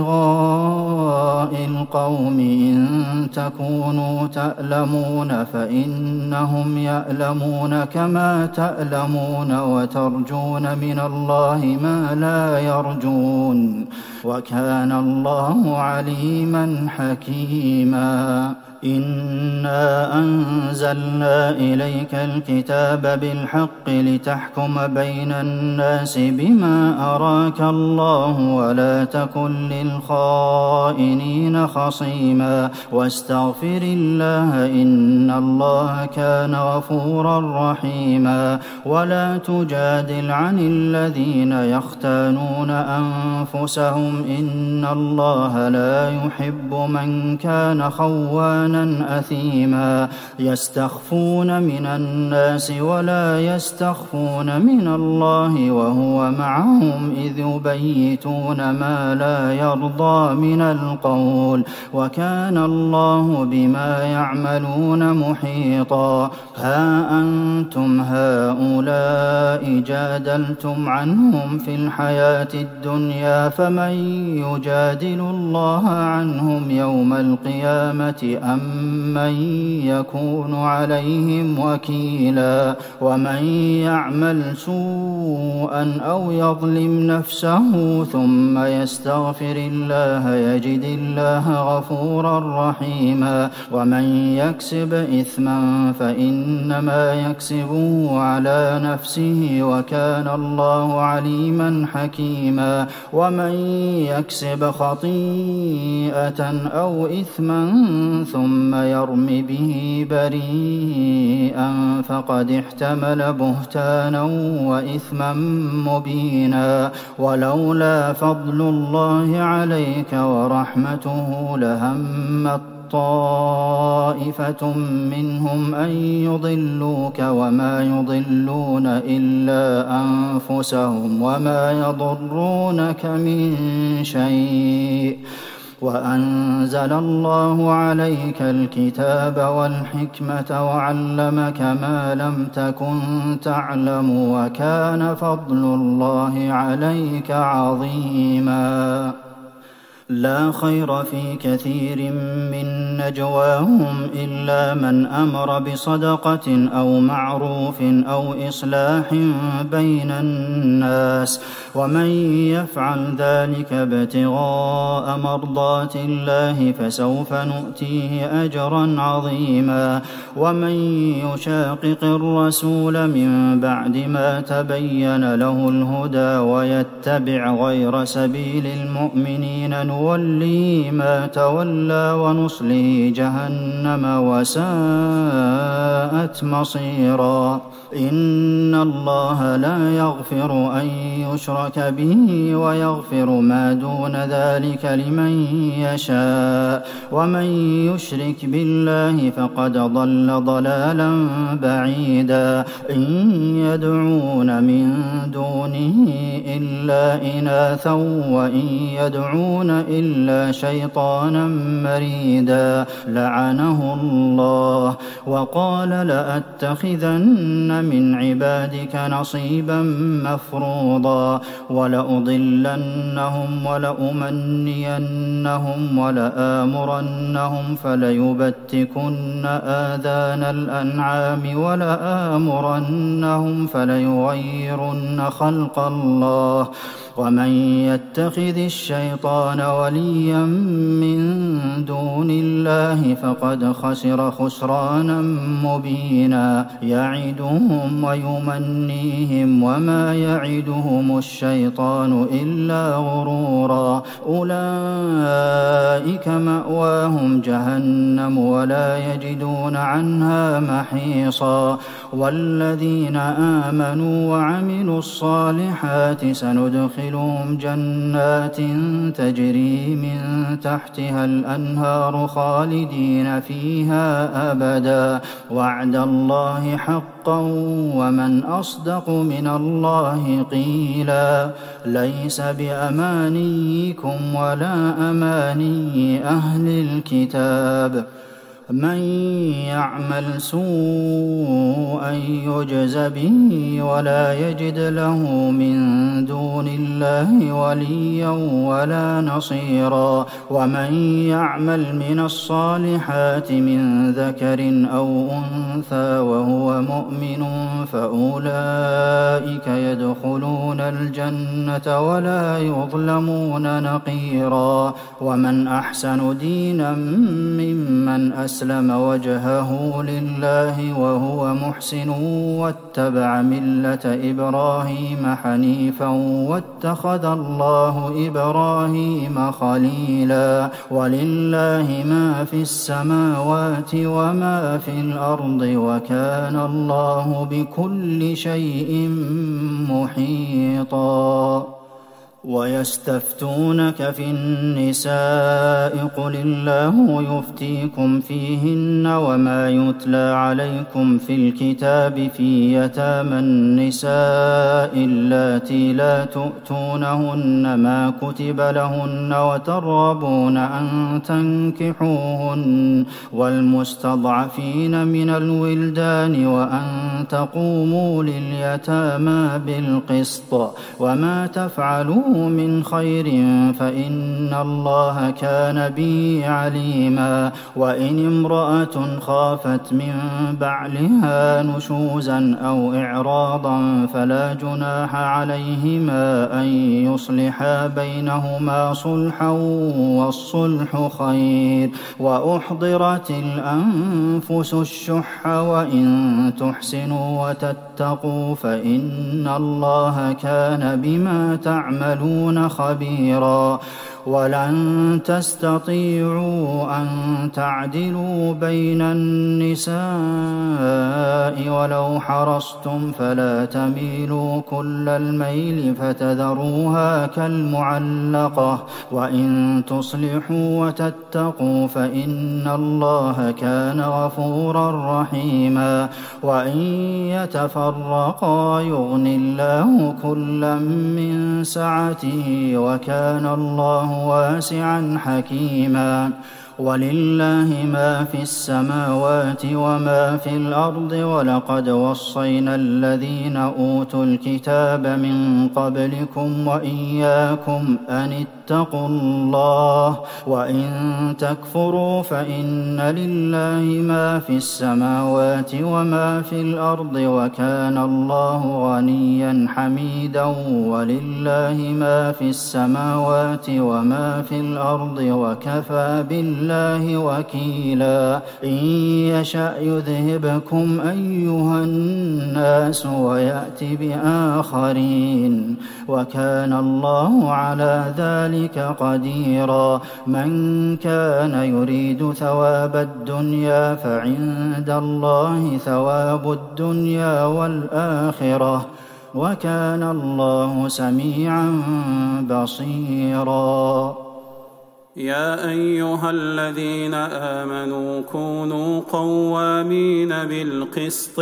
ابتغاء القوم إن تكونوا تألمون فإنهم يألمون كما تألمون وترجون من الله ما لا يرجون وكان الله عليما حكيما إنا أنزلنا إليك الكتاب بالحق لتحكم بين الناس بما أراك الله ولا تكن للخائنين خصيما واستغفر الله إن الله كان غفورا رحيما ولا تجادل عن الذين يختانون أنفسهم إن الله لا يحب من كان خوانا أثيما يستخفون من الناس ولا يستخفون من الله وهو معهم إذ يبيتون ما لا يرضى من القول وكان الله بما يعملون محيطا ها أنتم هؤلاء جادلتم عنهم في الحياة الدنيا فمن يجادل الله عنهم يوم القيامة أم من يكون عليهم وكيلا ومن يعمل سوءا أو يظلم نفسه ثم يستغفر الله يجد الله غفورا رحيما ومن يكسب إثما فإنما يكسبه على نفسه وكان الله عليما حكيما ومن يكسب خطيئة أو إثما ثم يرم به بريئا فقد احتمل بهتانا وإثما مبينا ولولا فضل الله عليك ورحمته لهمت طائفة منهم أن يضلوك وما يضلون إلا أنفسهم وما يضرونك من شيء وأنزل الله عليك الكتاب والحكمة وعلمك ما لم تكن تعلم وكان فضل الله عليك عظيما لا خير في كثير من نجواهم إلا من أمر بصدقة أو معروف أو إصلاح بين الناس ومن يفعل ذلك ابتغاء مرضات الله فسوف نؤتيه أجرا عظيما ومن يشاقق الرسول من بعد ما تبين له الهدى ويتبع غير سبيل المؤمنين نوليه ما تولى ونصله جهنم وساءت مصيرا إن الله لا يغفر أن يشرك به ويغفر ما دون ذلك لمن يشاء ومن يشرك بالله فقد ضل ضلالا بعيدا إن يدعون من دونه إلا إناثا وإن يدعون إلا شيطانا مريدا لعنه الله وقال لأتخذن من عبادك نصيبا مفروضا ولأضلنهم ولأمنينهم ولآمرنهم فليبتكن آذان الأنعام ولآمرنهم فليغيرن خلق الله ومن يتخذ الشيطان وليا من دون الله فقد خسر خسرانا مبينا يعدهم ويمنيهم وما يعدهم الشيطان إلا غرورا أولئك مأواهم جهنم ولا يجدون عنها محيصا والذين آمنوا وعملوا الصالحات سندخلهم جنات تجري من تحتها الأنهار خالدين فيها أبدا وعد الله حقا ومن أصدق من الله قيلا ليس بأمانيكم ولا أماني أهل الكتاب من يعمل سوءا يجز به ولا يجد له من دون الله وليا ولا نصيرا ومن يعمل من الصالحات من ذكر أو أنثى وهو مؤمن فأولئك يدخلون الجنة ولا يظلمون نقيرا ومن أحسن دينا ممن أسلم وجهه لله وهو محسن واتبع ملة إبراهيم حنيفا واتخذ الله إبراهيم خليلا ولله ما في السماوات وما في الأرض وكان الله بكل شيء محيطا ويستفتونك في النساء قل الله يفتيكم فيهن وما يتلى عليكم في الكتاب في يتامى النساء اللاتي لا تؤتونهن ما كتب لهن وترغبون أن تنكحوهن والمستضعفين من الولدان وأن تقوموا لليتامى بالقسط وما تفعلوا من خير فإن الله كان به عليما وإن امرأة خافت من بعلها نشوزا أو إعراضا فلا جناح عليهما أن يصلحا بينهما صلحا والصلح خير وأحضرت الأنفس الشح وإن تحسنوا وتتقوا فإن الله كان بما تعملون خبيرا ولن تستطيعوا أن تعدلوا بين النساء ولو حرصتم فلا تميلوا كل الميل فتذروها كالمعلقة وإن تصلحوا وتتقوا فإن الله كان غفورا رحيما وإن يتفرقا يغني الله كلا من سعته وكان الله واسعا حكيما. ولله ما في السماوات وما في الأرض. ولقد وصينا الذين أوتوا الكتاب من قبلكم وإياكم أن اتقوا الله. وإن تكفروا فإن لله ما في السماوات وما في الأرض وكان الله غنيا حميدا. ولله ما في السماوات وما في الأرض وكفى بالله وكيلا. إن يشأ يذهبكم أيها الناس ويأت بآخرين وكان الله على ذلك قديرا. من كان يريد ثواب الدنيا فعند الله ثواب الدنيا والآخرة وكان الله سميعا بصيرا. يا أيها الذين آمنوا كونوا قوامين بالقسط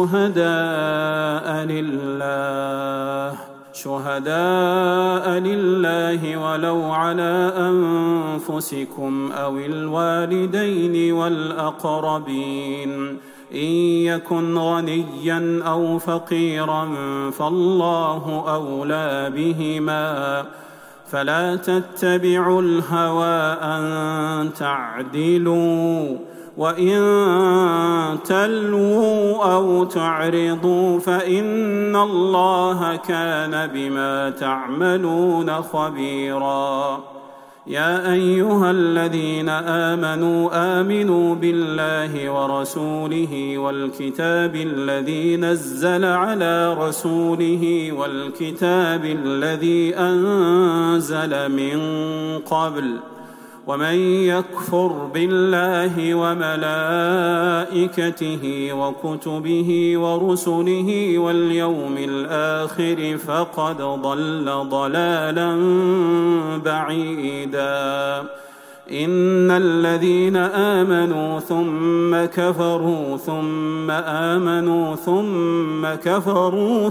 شهداء لله ولو على أنفسكم أو الوالدين والأقربين. إن يكن غنيا أو فقيرا فالله أولى بهما فلا تتبعوا الهوى أن تعدلوا. وإن تلووا أو تعرضوا فإن الله كان بما تعملون خبيرا. يا أيها الذين آمنوا بالله ورسوله والكتاب الذي نزل على رسوله والكتاب الذي أنزل من قبل. ومن يكفر بالله وملائكته وكتبه ورسله واليوم الآخر فقد ضل ضلالا بعيدا. إن الذين آمنوا ثم كفروا ثم آمنوا ثم كفروا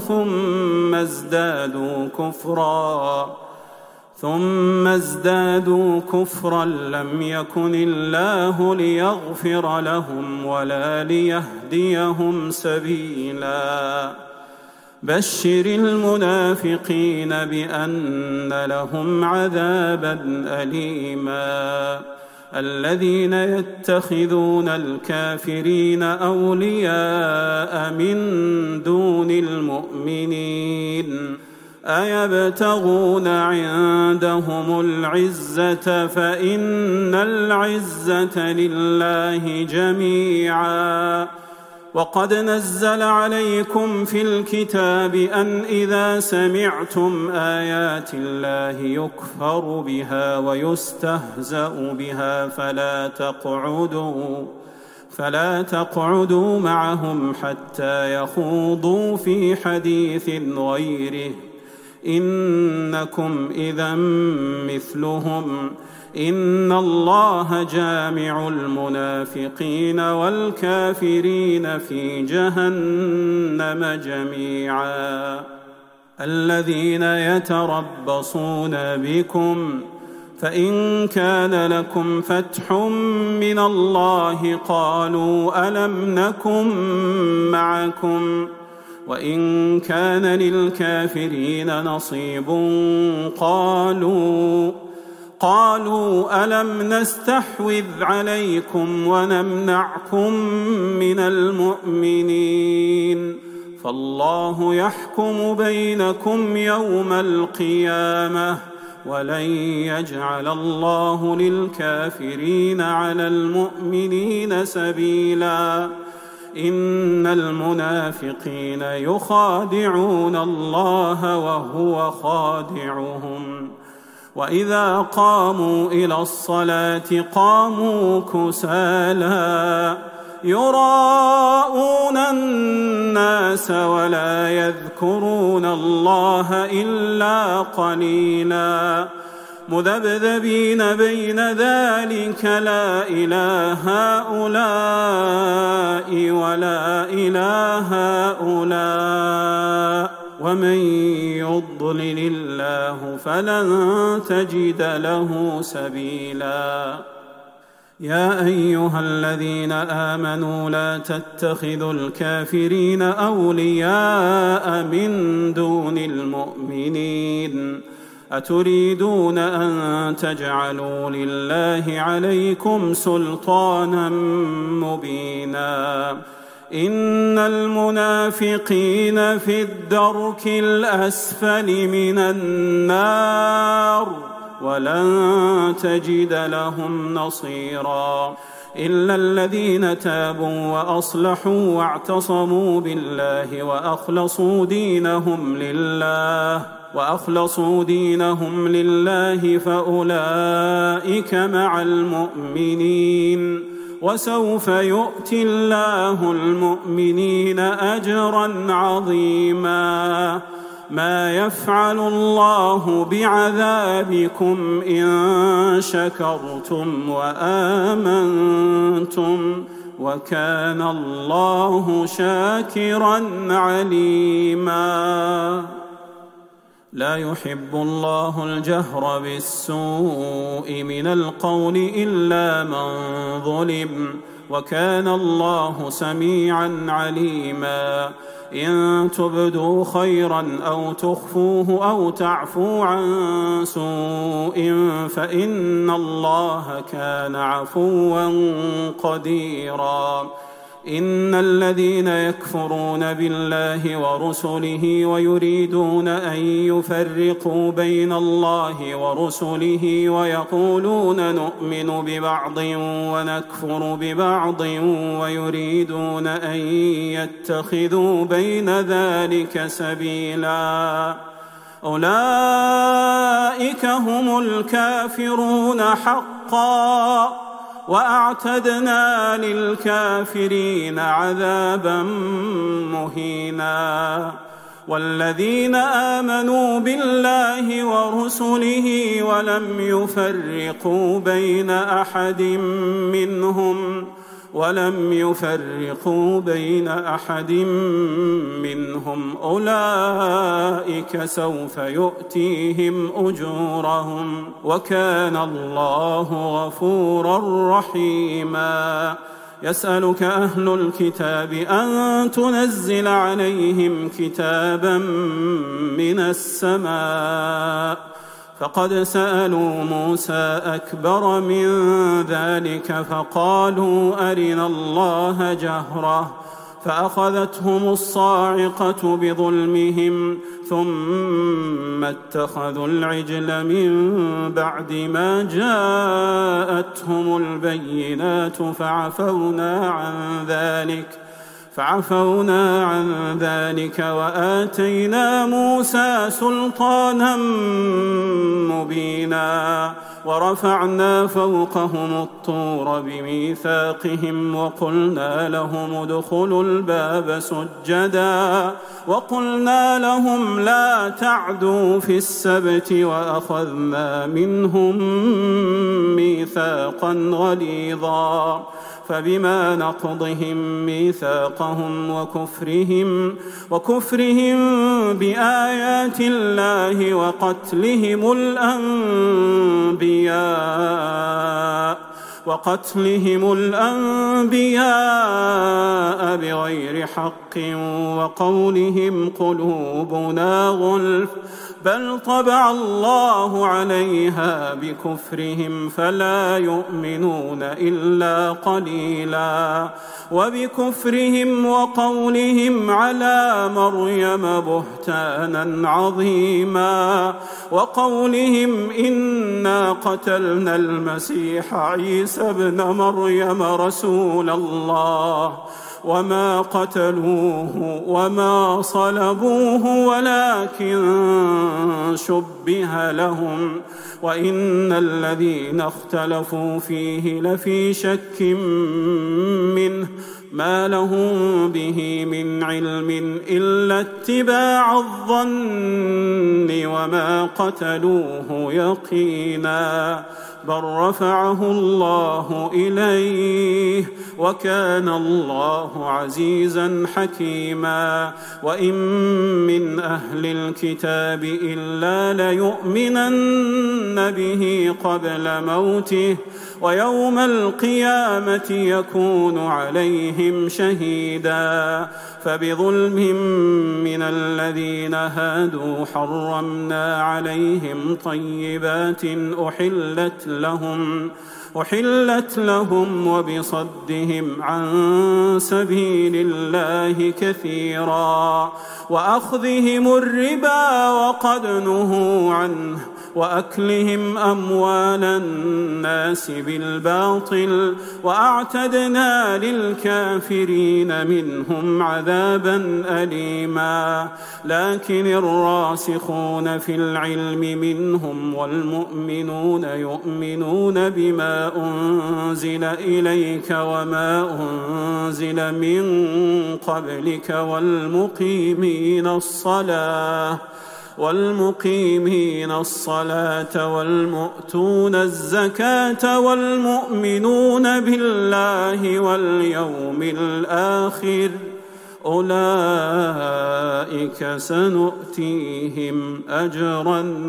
ثم ازدادوا كفرا لم يكن الله ليغفر لهم ولا ليهديهم سبيلا. بشر المنافقين بأن لهم عذابا أليما. الذين يتخذون الكافرين أولياء من دون المؤمنين أيبتغون عندهم العزة فإن العزة لله جميعا. وقد نزل عليكم في الكتاب أن إذا سمعتم آيات الله يكفر بها ويستهزأ بها فلا تقعدوا معهم حتى يخوضوا في حديث غيره إنكم إذا مثلهم. إن الله جامع المنافقين والكافرين في جهنم جميعا. الذين يتربصون بكم فإن كان لكم فتح من الله قالوا ألم نكن معكم وإن كان للكافرين نصيب قالوا ألم نستحوذ عليكم ونمنعكم من المؤمنين فالله يحكم بينكم يوم القيامة ولن يجعل الله للكافرين على المؤمنين سبيلا. إن المنافقين يخادعون الله وهو خادعهم وإذا قاموا إلى الصلاة قاموا كسالى يراءون الناس ولا يذكرون الله إلا قليلا مذبذبين بين ذلك لا إله هؤلاء ولا إله هؤلاء ومن يضلل الله فلن تجد له سبيلا. يا أيها الذين آمنوا لا تتخذوا الكافرين أولياء من دون المؤمنين أتريدون أن تجعلوا لله عليكم سلطانا مبينا إن المنافقين في الدرك الأسفل من النار ولن تجد لهم نصيرا إلا الذين تابوا وأصلحوا واعتصموا بالله وأخلصوا دينهم لله فأولئك مع المؤمنين وسوف يؤتي الله المؤمنين أجرا عظيما. ما يفعل الله بعذابكم إن شكرتم وآمنتم وكان الله شاكرا عليما. لا يحب الله الجهر بالسوء من القول إلا من ظلم وكان الله سميعا عليما. إن تبدوا خيرا أو تخفوه أو تعفوا عن سوء فإن الله كان عفوا قديرا. إن الذين يكفرون بالله ورسله ويريدون أن يفرقوا بين الله ورسله ويقولون نؤمن ببعض ونكفر ببعض ويريدون أن يتخذوا بين ذلك سبيلا أولئك هم الكافرون حقا وأعتدنا للكافرين عذابا مهينا. والذين آمنوا بالله ورسله ولم يفرقوا بين أحد منهم أولئك سوف يؤتيهم أجورهم وكان الله غفورا رحيما. يسألك أهل الكتاب أن تنزل عليهم كتابا من السماء فقد سألوا موسى أكبر من ذلك فقالوا أرنا الله جهرة فأخذتهم الصاعقة بظلمهم ثم اتخذوا العجل من بعد ما جاءتهم البينات فعفونا عن ذلك وآتينا موسى سلطانا مبينا. ورفعنا فوقهم الطور بميثاقهم وقلنا لهم ادخلوا الباب سجدا وقلنا لهم لا تعدوا في السبت وأخذنا منهم ميثاقا غليظا. فبما نقضهم ميثاقهم وكفرهم بآيات الله وقتلهم الأنبياء بغير حق وقولهم قلوبنا غلف بل طبع الله عليها بكفرهم فلا يؤمنون إلا قليلا. وبكفرهم وقولهم على مريم بهتانا عظيما وقولهم إنا قتلنا المسيح عيسى ابن مريم رسول الله وما قتلوه وما صلبوه ولكن شبه لهم وإن الذين اختلفوا فيه لفي شك منه ما لهم به من علم إلا اتباع الظن وما قتلوه يقينا بل رفعه الله إليه وكان الله عزيزا حكيما وإن من أهل الكتاب إلا ليؤمنن به قبل موته ويوم القيامة يكون عليهم شهيدا فبظلم من الذين هادوا حرمنا عليهم طيبات أحلت لهم وبصدهم عن سبيل الله كثيرا وأخذهم الربا وقد نهوا عنه وأكلهم أموال الناس بالباطل وأعتدنا للكافرين منهم عذابا أليما لكن الراسخون في العلم منهم والمؤمنون يؤمنون بما أنزل إليك وما أنزل من قبلك والمقيمين الصلاة والمؤتون الزكاة والمؤمنون بالله واليوم الآخر أولئك سنؤتيهم أجرا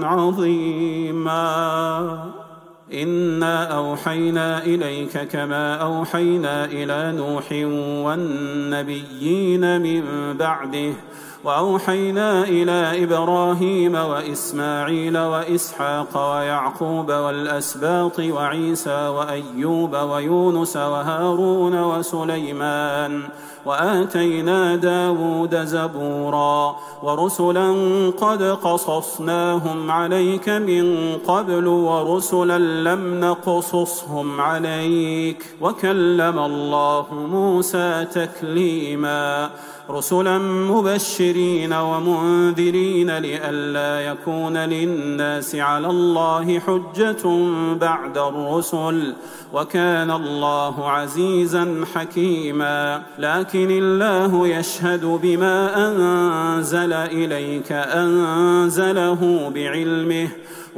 عظيما إنا أوحينا إليك كما أوحينا إلى نوح والنبيين من بعده وأوحينا إلى إبراهيم وإسماعيل وإسحاق ويعقوب والأسباط وعيسى وأيوب ويونس وهارون وسليمان وآتينا داود زبورا ورسلا قد قصصناهم عليك من قبل ورسلا لم نقصصهم عليك وكلم الله موسى تكليما رسلا مبشرين ومنذرين لئلا يكون للناس على الله حجة بعد الرسل وكان الله عزيزا حكيما لكن الله يشهد بما أنزل إليك أنزله بعلمه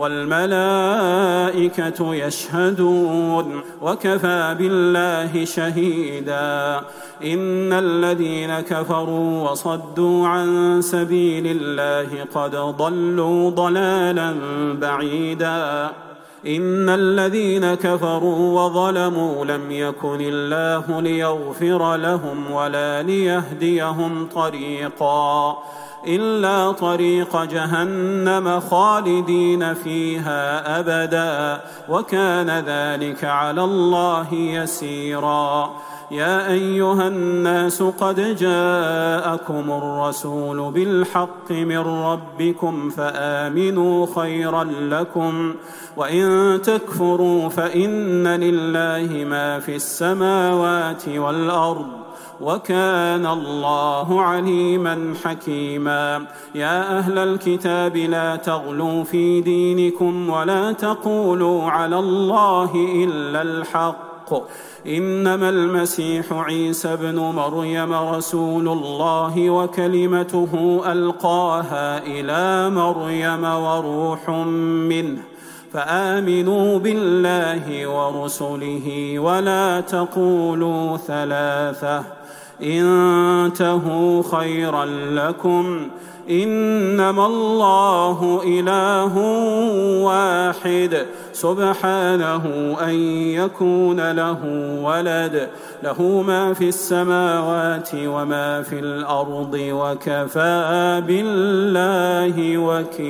والملائكة يشهدون وكفى بالله شهيدا إن الذين كفروا وصدوا عن سبيل الله قد ضلوا ضلالا بعيدا إن الذين كفروا وظلموا لم يكن الله ليغفر لهم ولا ليهديهم طريقا إلا طريق جهنم خالدين فيها أبدا وكان ذلك على الله يسيرا يا أيها الناس قد جاءكم الرسول بالحق من ربكم فآمنوا خيرا لكم وإن تكفروا فإن لله ما في السماوات والأرض وكان الله عليما حكيما يا أهل الكتاب لا تغلوا في دينكم ولا تقولوا على الله إلا الحق إنما المسيح عيسى ابن مريم رسول الله وكلمته ألقاها إلى مريم وروح منه فآمنوا بالله ورسله ولا تقولوا ثلاثة انتهوا خيرا لكم إنما الله إله واحد سبحانه أن يكون له ولد له ما في السماوات وما في الأرض وكفى بالله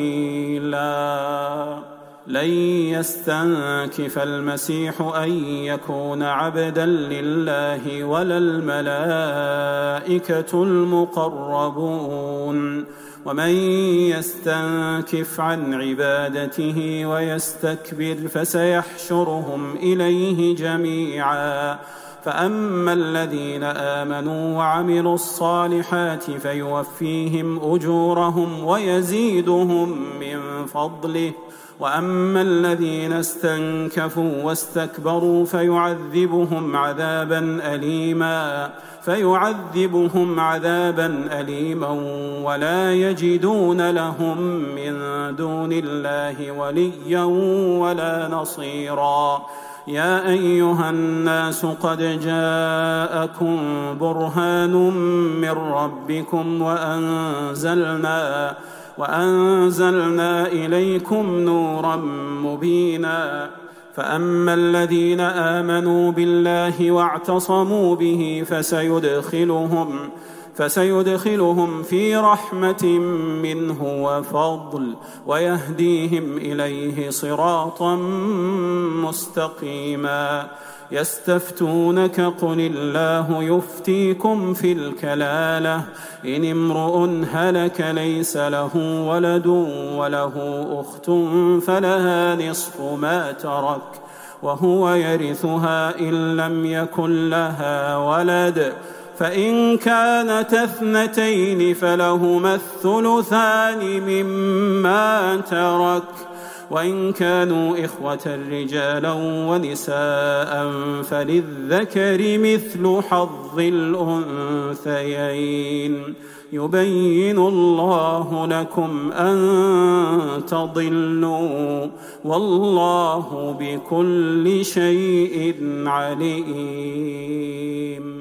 وكيلا لن يستنكف المسيح أن يكون عبدا لله ولا الملائكة المقربون ومن يستنكف عن عبادته ويستكبر فسيحشرهم إليه جميعا فأما الذين آمنوا وعملوا الصالحات فيوفيهم أجورهم ويزيدهم من فضله، وأما الذين استنكفوا واستكبروا فيعذبهم عذابا أليما ولا يجدون لهم من دون الله وليا ولا نصيرا. يا أيها الناس قد جاءكم برهان من ربكم وأنزلنا إليكم نورا مبينا. فأما الذين آمنوا بالله واعتصموا به فسيدخلهم في رحمة منه وفضل ويهديهم إليه صراطا مستقيما. يستفتونك قل الله يفتيكم في الكلالة إن امرؤ هلك ليس له ولد وله أخت فلها نصف ما ترك وهو يرثها إن لم يكن لها ولد، فإن كانت اثنتين فلهما الثلثان مما ترك، وإن كانوا إخوة رجالا ونساء فللذكر مثل حظ الأنثيين. يبين الله لكم أن تضلوا والله بكل شيء عليم.